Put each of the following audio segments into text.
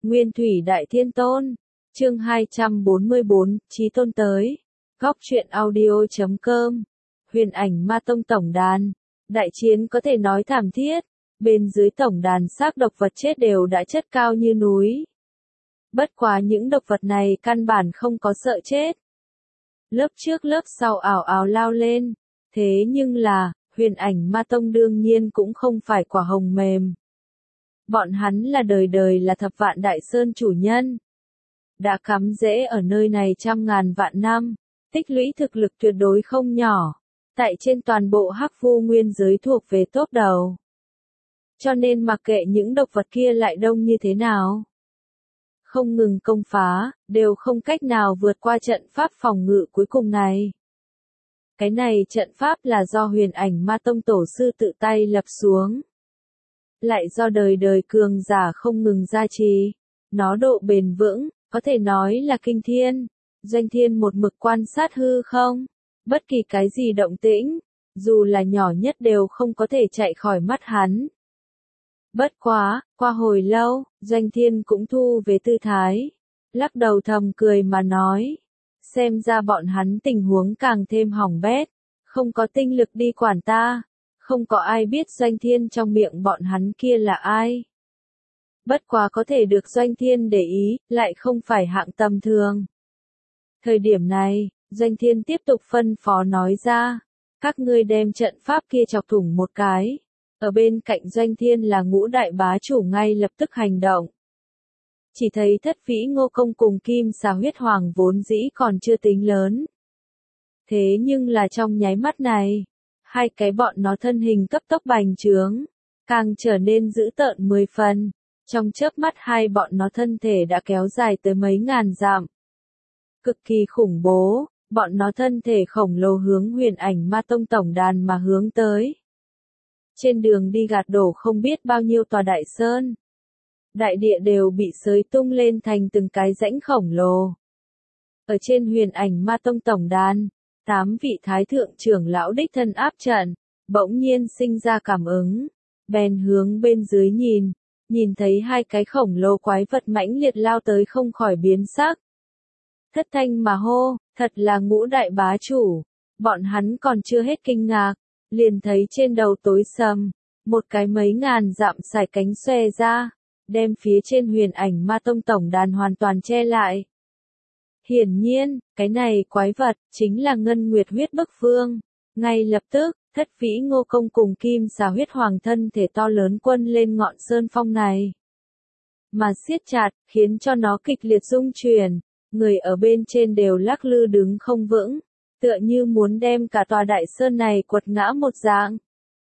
Nguyên Thủy Đại Thiên Tôn, chương 244, Chí Tôn tới. Góc truyện audio.com. Huyền Ảnh Ma Tông tổng đàn. Đại chiến có thể nói thảm thiết, bên dưới tổng đàn xác độc vật chết đều đã chất cao như núi. Bất quá những độc vật này căn bản không có sợ chết. Lớp trước lớp sau ảo ảo lao lên, thế nhưng là, Huyền Ảnh Ma Tông đương nhiên cũng không phải quả hồng mềm. Bọn hắn là đời đời là Thập Vạn Đại Sơn chủ nhân. Đã cắm rễ ở nơi này trăm ngàn vạn năm, tích lũy thực lực tuyệt đối không nhỏ. Tại trên toàn bộ Hắc Vu Nguyên giới thuộc về top đầu. Cho nên mặc kệ những độc vật kia lại đông như thế nào, không ngừng công phá, đều không cách nào vượt qua trận pháp phòng ngự cuối cùng này. Cái này trận pháp là do Huyền Ảnh Ma Tông tổ sư tự tay lập xuống. Lại do đời đời cường giả không ngừng gia trì. Nó độ bền vững, có thể nói là kinh thiên. Doanh Thiên một mực quan sát hư không. Bất kỳ cái gì động tĩnh, dù là nhỏ nhất đều không có thể chạy khỏi mắt hắn. Bất quá, qua hồi lâu, Doanh Thiên cũng thu về tư thái. Lắc đầu thầm cười mà nói. Xem ra bọn hắn tình huống càng thêm hỏng bét. Không có tinh lực đi quản ta. Không có ai biết Doanh Thiên trong miệng bọn hắn kia là ai. Bất quá có thể được Doanh Thiên để ý, lại không phải hạng tầm thường. Thời điểm này, Doanh Thiên tiếp tục phân phó nói ra. Các ngươi đem trận pháp kia chọc thủng một cái. Ở bên cạnh Doanh Thiên là Ngũ Đại Bá Chủ ngay lập tức hành động. Chỉ thấy Thất Vĩ Ngô Công cùng Kim Xà Huyết Hoàng vốn dĩ còn chưa tính lớn. Thế nhưng là trong nháy mắt này, hai cái bọn nó thân hình cấp tốc bành trướng, càng trở nên dữ tợn 10 phần. Trong chớp mắt hai bọn nó thân thể đã kéo dài tới mấy ngàn dặm. Cực kỳ khủng bố, bọn nó thân thể khổng lồ hướng Huyền Ảnh Ma Tông tổng đàn mà hướng tới. Trên đường đi gạt đổ không biết bao nhiêu tòa đại sơn. Đại địa đều bị xới tung lên thành từng cái rãnh khổng lồ. Ở trên Huyền Ảnh Ma Tông tổng đàn, 8 vị thái thượng trưởng lão đích thân áp trận, bỗng nhiên sinh ra cảm ứng. Bèn hướng bên dưới nhìn thấy hai cái khổng lồ quái vật mãnh liệt lao tới không khỏi biến sắc. Thất thanh mà hô, thật là Ngũ Đại Bá Chủ. Bọn hắn còn chưa hết kinh ngạc, liền thấy trên đầu tối sầm, một cái mấy ngàn dặm sải cánh xòe ra, đem phía trên Huyền Ảnh Ma Tông tổng đàn hoàn toàn che lại. Hiển nhiên, cái này quái vật chính là Ngân Nguyệt Huyết Bức Vương. Ngay lập tức, Thất Vĩ Ngô Công cùng Kim Xà Huyết Hoàng thân thể to lớn quân lên ngọn sơn phong này, mà siết chặt, khiến cho nó kịch liệt rung chuyển. Người ở bên trên đều lắc lư đứng không vững, tựa như muốn đem cả tòa đại sơn này quật ngã một dạng.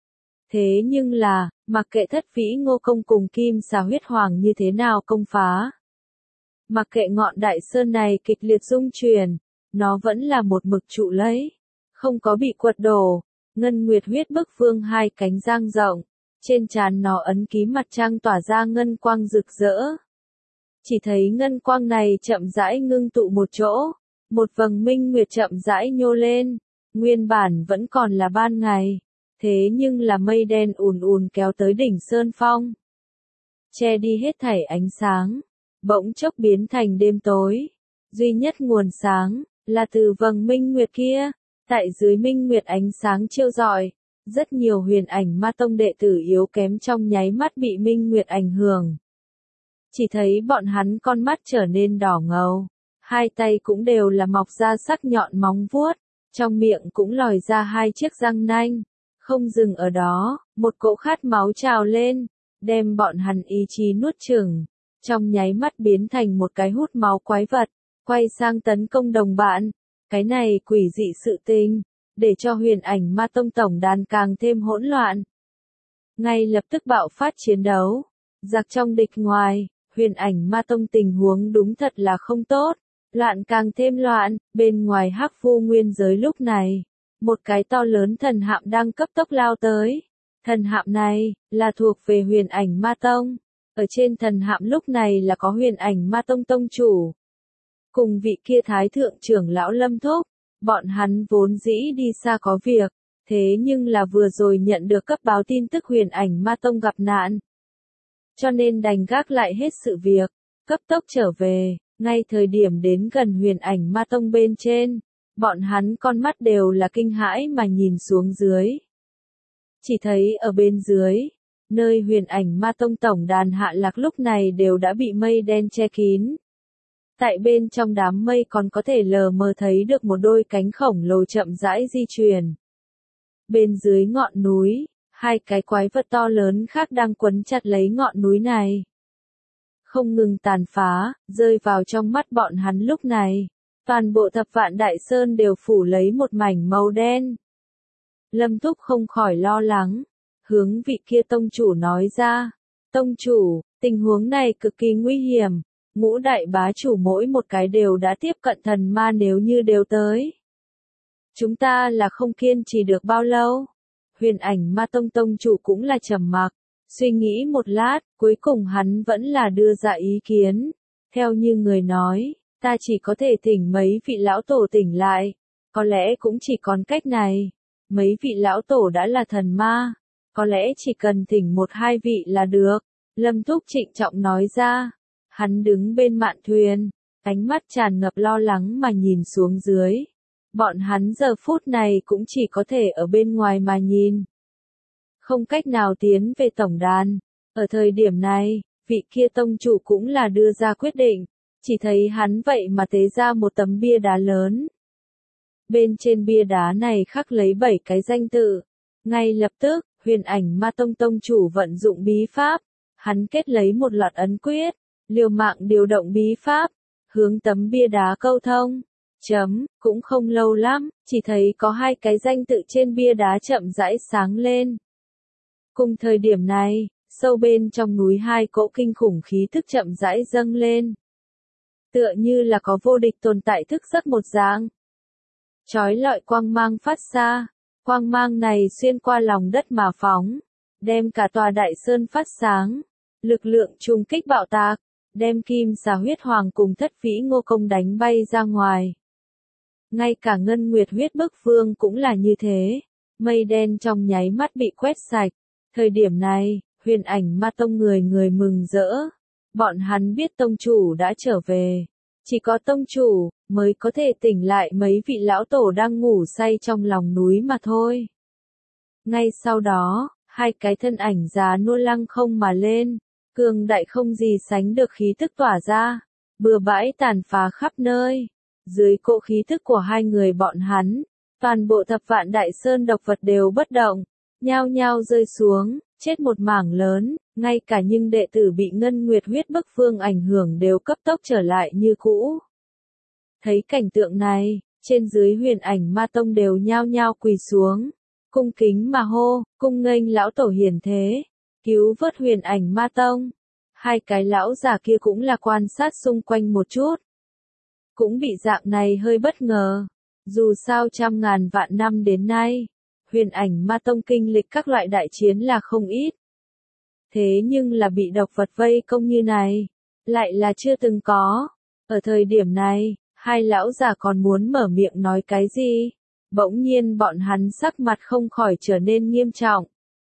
Thế nhưng là, mặc kệ Thất Vĩ Ngô Công cùng Kim Xà Huyết Hoàng như thế nào công phá, mặc kệ ngọn đại sơn này kịch liệt rung chuyển, nó vẫn là một mực trụ lấy, không có bị quật đổ. Ngân Nguyệt Huyết Bức Vương hai cánh dang rộng, trên trán nó ấn ký mặt trăng tỏa ra ngân quang rực rỡ. Chỉ thấy ngân quang này chậm rãi ngưng tụ một chỗ, một vầng minh nguyệt chậm rãi nhô lên, nguyên bản vẫn còn là ban ngày, thế nhưng là mây đen ùn ùn kéo tới đỉnh sơn phong, che đi hết thảy ánh sáng, bỗng chốc biến thành đêm tối, duy nhất nguồn sáng là từ vầng minh nguyệt kia. Tại dưới minh nguyệt ánh sáng chiếu rọi, rất nhiều Huyền Ảnh Ma Tông đệ tử yếu kém trong nháy mắt bị minh nguyệt ảnh hưởng. Chỉ thấy bọn hắn con mắt trở nên đỏ ngầu, hai tay cũng đều là mọc ra sắc nhọn móng vuốt, trong miệng cũng lòi ra hai chiếc răng nanh. Không dừng ở đó, một cỗ khát máu trào lên, đem bọn hắn ý chí nuốt chửng, trong nháy mắt biến thành một cái hút máu quái vật, quay sang tấn công đồng bạn. Cái này quỷ dị sự tình, để cho Huyền Ảnh Ma Tông tổng đàn càng thêm hỗn loạn. Ngay lập tức bạo phát chiến đấu, giặc trong địch ngoài, Huyền Ảnh Ma Tông tình huống đúng thật là không tốt, loạn càng thêm loạn. Bên ngoài Hắc Vu Nguyên giới lúc này, một cái to lớn thần hạm đang cấp tốc lao tới. Thần hạm này là thuộc về Huyền Ảnh Ma Tông. Ở trên thần hạm lúc này là có Huyền Ảnh Ma Tông tông chủ, cùng vị kia thái thượng trưởng lão Lâm Thúc. Bọn hắn vốn dĩ đi xa có việc, thế nhưng là vừa rồi nhận được cấp báo tin tức Huyền Ảnh Ma Tông gặp nạn, cho nên đành gác lại hết sự việc, cấp tốc trở về, ngay thời điểm đến gần Huyền Ảnh Ma Tông bên trên, bọn hắn con mắt đều là kinh hãi mà nhìn xuống dưới. Chỉ thấy ở bên dưới, nơi Huyền Ảnh Ma Tông tổng đàn hạ lạc lúc này đều đã bị mây đen che kín. Tại bên trong đám mây còn có thể lờ mờ thấy được một đôi cánh khổng lồ chậm rãi di chuyển. Bên dưới ngọn núi, hai cái quái vật to lớn khác đang quấn chặt lấy ngọn núi này. Không ngừng tàn phá, rơi vào trong mắt bọn hắn lúc này. Toàn bộ Thập Vạn Đại Sơn đều phủ lấy một mảnh màu đen. Lâm Thúc không khỏi lo lắng, hướng vị kia tông chủ nói ra. Tông chủ, tình huống này cực kỳ nguy hiểm, ngũ đại bá chủ mỗi một cái đều đã tiếp cận thần ma nếu như đều tới. Chúng ta là không kiên trì được bao lâu. Huyền Ảnh Ma Tông tông chủ cũng là trầm mặc, suy nghĩ một lát, cuối cùng hắn vẫn là đưa ra ý kiến. Theo như người nói, ta chỉ có thể thỉnh mấy vị lão tổ tỉnh lại, có lẽ cũng chỉ còn cách này. Mấy vị lão tổ đã là thần ma, có lẽ chỉ cần thỉnh một hai vị là được. Lâm Thúc trịnh trọng nói ra, hắn đứng bên mạn thuyền, ánh mắt tràn ngập lo lắng mà nhìn xuống dưới. Bọn hắn giờ phút này cũng chỉ có thể ở bên ngoài mà nhìn. Không cách nào tiến về tổng đàn. Ở thời điểm này, vị kia tông chủ cũng là đưa ra quyết định. Chỉ thấy hắn vậy mà tế ra một tấm bia đá lớn. Bên trên bia đá này khắc lấy 7 cái danh tự. Ngay lập tức, Huyền Ảnh Ma Tông tông chủ vận dụng bí pháp. Hắn kết lấy một loạt ấn quyết, liều mạng điều động bí pháp, hướng tấm bia đá câu thông. Cũng không lâu lắm, chỉ thấy có hai cái danh tự trên bia đá chậm rãi sáng lên. Cùng thời điểm này, sâu bên trong núi hai cỗ kinh khủng khí thức chậm rãi dâng lên. Tựa như là có vô địch tồn tại thức giấc một dạng. Chói lọi quang mang phát ra, quang mang này xuyên qua lòng đất mà phóng, đem cả tòa đại sơn phát sáng, lực lượng trùng kích bạo tạc, đem Kim Xà Huyết Hoàng cùng Thất Vĩ Ngô Công đánh bay ra ngoài. Ngay cả Ngân Nguyệt Huyết Bức Vương cũng là như thế, mây đen trong nháy mắt bị quét sạch. Thời điểm này, Huyền Ảnh Ma Tông người người mừng rỡ, bọn hắn biết tông chủ đã trở về, chỉ có tông chủ mới có thể tỉnh lại mấy vị lão tổ đang ngủ say trong lòng núi mà thôi. Ngay sau đó, hai cái thân ảnh già nua lăng không mà lên, cường đại không gì sánh được khí tức tỏa ra, bừa bãi tàn phá khắp nơi. Dưới cỗ khí tức của hai người bọn hắn, toàn bộ Thập Vạn Đại Sơn độc vật đều bất động, nhao nhao rơi xuống, chết một mảng lớn, ngay cả những đệ tử bị Ngân Nguyệt Huyết Bức Vương ảnh hưởng đều cấp tốc trở lại như cũ. Thấy cảnh tượng này, trên dưới Huyền Ảnh Ma Tông đều nhao nhao quỳ xuống, cung kính mà hô, cung nghênh lão tổ hiển thế, cứu vớt Huyền Ảnh Ma Tông. Hai cái lão già kia cũng là quan sát xung quanh một chút. Cũng bị dạng này hơi bất ngờ. Dù sao trăm ngàn vạn năm đến nay, Huyền Ảnh Ma Tông kinh lịch các loại đại chiến là không ít. Thế nhưng là bị độc vật vây công như này, lại là chưa từng có. Ở thời điểm này, hai lão già còn muốn mở miệng nói cái gì, bỗng nhiên bọn hắn sắc mặt không khỏi trở nên nghiêm trọng.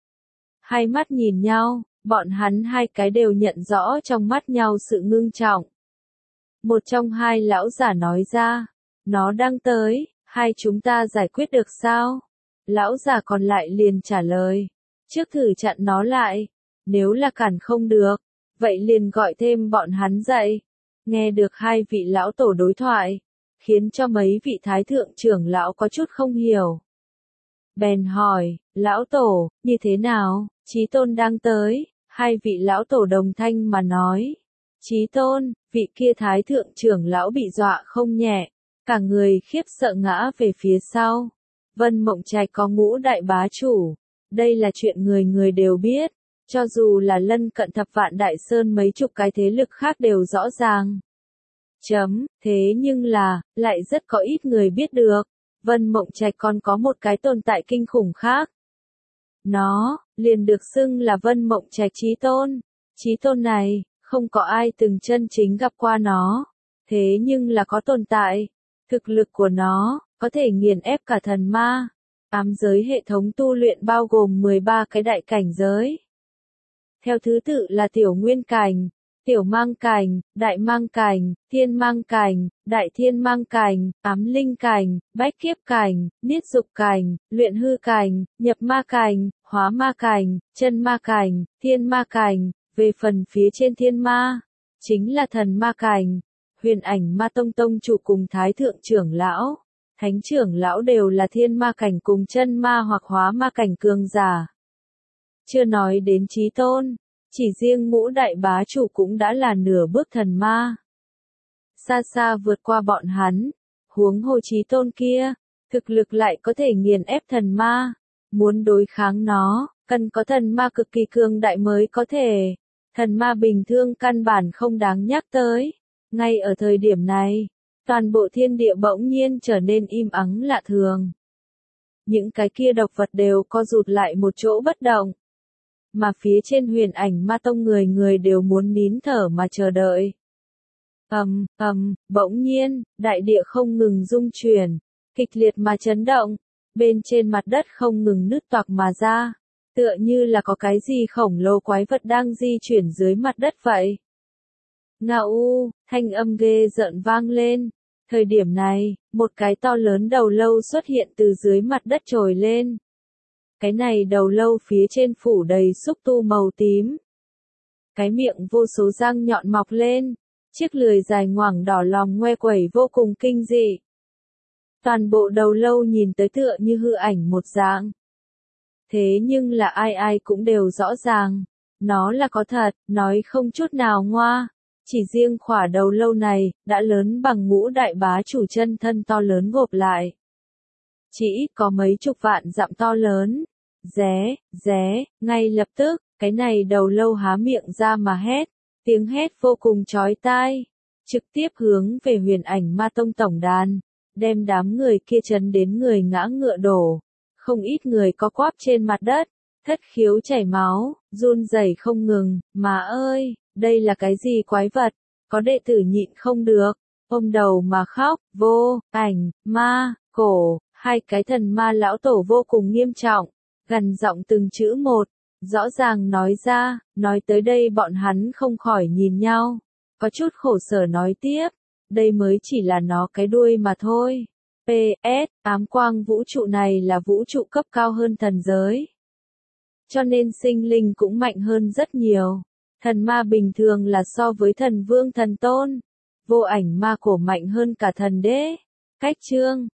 Hai mắt nhìn nhau, bọn hắn hai cái đều nhận rõ trong mắt nhau sự ngưng trọng. Một trong hai lão giả nói ra, nó đang tới, hai chúng ta giải quyết được sao? Lão giả còn lại liền trả lời, trước thử chặn nó lại, nếu là cản không được, vậy liền gọi thêm bọn hắn dậy. Nghe được hai vị lão tổ đối thoại, khiến cho mấy vị thái thượng trưởng lão có chút không hiểu. Bèn hỏi, lão tổ, như thế nào, Chí Tôn đang tới, hai vị lão tổ đồng thanh mà nói. Chí Tôn, vị kia thái thượng trưởng lão bị dọa không nhẹ, cả người khiếp sợ ngã về phía sau. Vân Mộng Trạch có ngũ đại bá chủ, đây là chuyện người người đều biết, cho dù là lân cận Thập Vạn Đại Sơn mấy chục cái thế lực khác đều rõ ràng. Thế nhưng là, lại rất có ít người biết được, Vân Mộng Trạch còn có một cái tồn tại kinh khủng khác. Nó, liền được xưng là Vân Mộng Trạch Chí Tôn. Chí Tôn này, không có ai từng chân chính gặp qua nó, thế nhưng là có tồn tại. Thực lực của nó, có thể nghiền ép cả thần ma. Ám giới hệ thống tu luyện bao gồm 13 cái đại cảnh giới. Theo thứ tự là tiểu nguyên cảnh, tiểu mang cành, đại mang cành, thiên mang cành, đại thiên mang cành, ám linh cành, bách kiếp cành, niết dục cành, luyện hư cành, nhập ma cành, hóa ma cành, chân ma cành, thiên ma cành. Về phần phía trên thiên ma, chính là thần ma cành. Huyền Ảnh Ma Tông tông chủ cùng Thái thượng trưởng lão, Thánh trưởng lão đều là thiên ma cảnh cùng chân ma hoặc hóa ma cảnh cường giả. Chưa nói đến Chí Tôn, chỉ riêng Ngũ đại bá chủ cũng đã là nửa bước thần ma. Xa xa vượt qua bọn hắn, huống hồ Chí Tôn kia, thực lực lại có thể nghiền ép thần ma. Muốn đối kháng nó, cần có thần ma cực kỳ cường đại mới có thể. Thần ma bình thường căn bản không đáng nhắc tới. Ngay ở thời điểm này, toàn bộ thiên địa bỗng nhiên trở nên im ắng lạ thường. Những cái kia độc vật đều co rụt lại một chỗ bất động. Mà phía trên Huyền Ảnh Ma Tông người người đều muốn nín thở mà chờ đợi. Bỗng nhiên, đại địa không ngừng rung chuyển, kịch liệt mà chấn động, bên trên mặt đất không ngừng nứt toạc mà ra, tựa như là có cái gì khổng lồ quái vật đang di chuyển dưới mặt đất vậy. Ngao, thanh âm ghê rợn vang lên. Thời điểm này, một cái to lớn đầu lâu xuất hiện từ dưới mặt đất trồi lên. Cái này đầu lâu phía trên phủ đầy xúc tu màu tím. Cái miệng vô số răng nhọn mọc lên, chiếc lưỡi dài ngoằng đỏ lòm ngoe quẩy vô cùng kinh dị. Toàn bộ đầu lâu nhìn tới tựa như hư ảnh một dạng. Thế nhưng là ai ai cũng đều rõ ràng, nó là có thật, nói không chút nào ngoa. Chỉ riêng khỏa đầu lâu này, đã lớn bằng Ngũ đại bá chủ chân thân to lớn gộp lại. Chỉ ít có mấy chục vạn dặm to lớn. Ngay lập tức, cái này đầu lâu há miệng ra mà hét. Tiếng hét vô cùng chói tai. Trực tiếp hướng về Huyền Ảnh Ma Tông tổng đàn. Đem đám người kia chấn đến người ngã ngựa đổ. Không ít người có quắp trên mặt đất. Thất khiếu chảy máu, run rẩy không ngừng. Mà ơi! Đây là cái gì quái vật? Có đệ tử nhịn không được, ôm đầu mà khóc. Vô Ảnh Ma Cổ, hai cái thần ma lão tổ vô cùng nghiêm trọng, gằn giọng từng chữ một, rõ ràng nói ra. Nói tới đây bọn hắn không khỏi nhìn nhau, có chút khổ sở nói tiếp, đây mới chỉ là nó cái đuôi mà thôi. PS, ám quang vũ trụ này là vũ trụ cấp cao hơn thần giới, cho nên sinh linh cũng mạnh hơn rất nhiều. Thần ma bình thường là so với thần vương thần tôn. Vô Ảnh Ma Cổ mạnh hơn cả thần đế. Cách chương